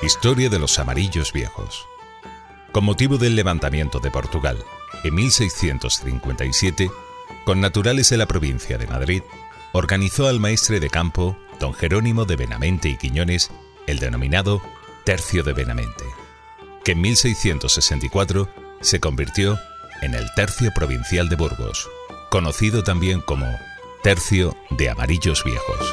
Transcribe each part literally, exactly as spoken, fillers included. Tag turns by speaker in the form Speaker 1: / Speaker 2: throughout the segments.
Speaker 1: Historia de los Amarillos Viejos. Con motivo del levantamiento de Portugal en mil seiscientos cincuenta y siete, con naturales de la provincia de Madrid, organizó al maestre de campo, don Jerónimo de Benavente y Quiñones, el denominado Tercio de Benavente, que en mil seiscientos sesenta y cuatro se convirtió en el Tercio Provincial de Burgos, conocido también como Tercio de Amarillos Viejos.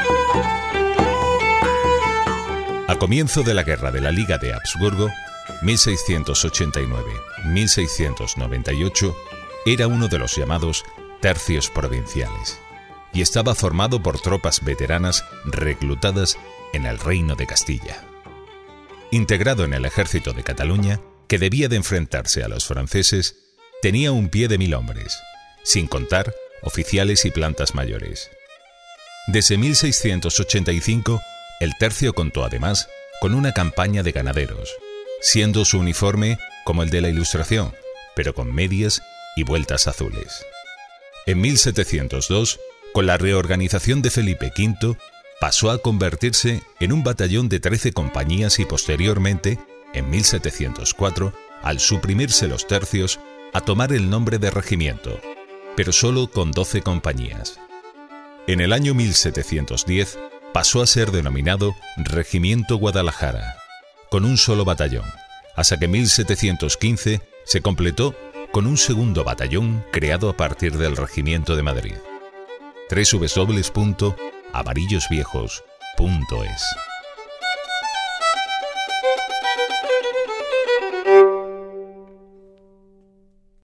Speaker 1: A comienzo de la Guerra de la Liga de Habsburgo, mil seiscientos ochenta y nueve a mil seiscientos noventa y ocho, era uno de los llamados tercios provinciales y estaba formado por tropas veteranas reclutadas en el Reino de Castilla. Integrado en el ejército de Cataluña, que debía de enfrentarse a los franceses, tenía un pie de mil hombres, sin contar oficiales y plantas mayores. Desde mil seiscientos ochenta y cinco, el tercio contó además con una campaña de ganaderos, siendo su uniforme como el de la Ilustración, pero con medias y vueltas azules. En mil setecientos dos, con la reorganización de Felipe quinto, pasó a convertirse en un batallón de trece compañías y posteriormente, en mil setecientos cuatro, al suprimirse los tercios, a tomar el nombre de regimiento, pero solo con doce compañías. En el año mil setecientos diez pasó a ser denominado Regimiento Guadalajara, con un solo batallón, hasta que en mil setecientos quince se completó con un segundo batallón creado a partir del Regimiento de Madrid. doble u doble u doble u punto amarillos viejos punto es